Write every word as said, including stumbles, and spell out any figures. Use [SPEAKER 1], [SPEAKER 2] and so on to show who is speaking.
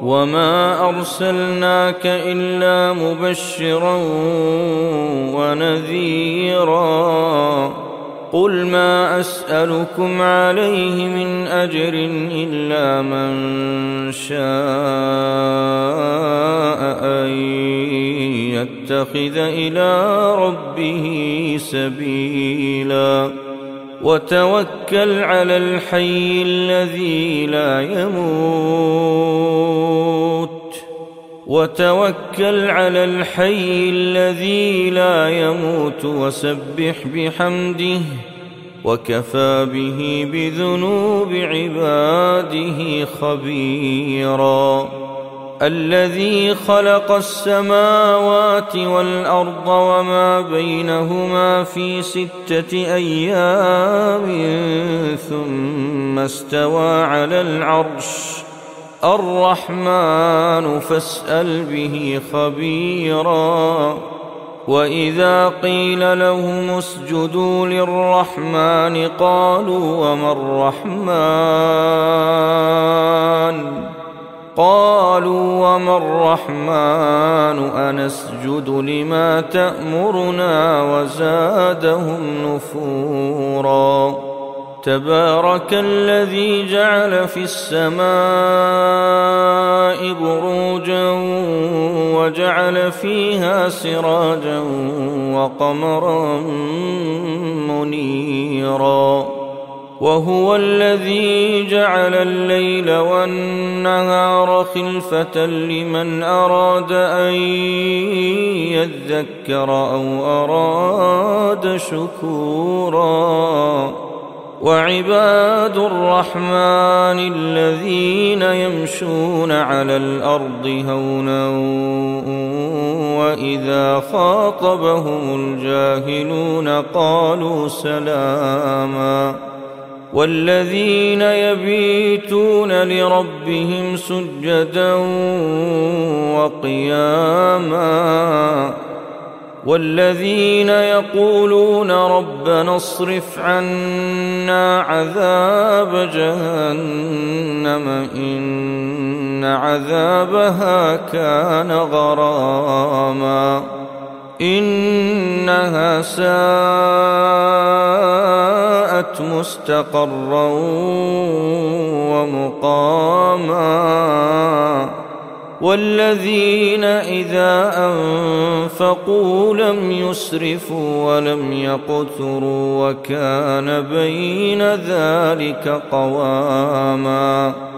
[SPEAKER 1] وما أرسلناك إلا مبشرا ونذيرا قل ما أسألكم عليه من أجر إلا من شاء أن يتخذ إلى ربه سبيلا وتوكل على الحي الذي لا يموت وتوكل على الحي الذي لا يموت وسبح بحمده وكفى به بذنوب عباده خبيرا الذي خلق السماوات والأرض وما بينهما في ستة أيام ثم استوى على العرش الرحمن فاسأل به خبيرا وإذا قيل لهم اسجدوا للرحمن قالوا وما الرحمن قالوا وما الرحمن أنسجد لما تأمرنا وزادهم نفورا تبارك الذي جعل في السماء بروجا وجعل فيها سراجا وقمرا منيرا وهو الذي جعل الليل والنهار خلفة لمن أراد أن يذكر أو أراد شكورا وعباد الرحمن الذين يمشون على الأرض هونا وإذا خاطبهم الجاهلون قالوا سلاما والذين يبيتون لربهم سجدا وقياما والذين يقولون ربنا اصرف عنا عذاب جهنم إن عذابها كان غراما إنها ساءت مستقرا ومقاما والذين إذا أنفقوا لم يسرفوا ولم يقتروا وكان بين ذلك قواما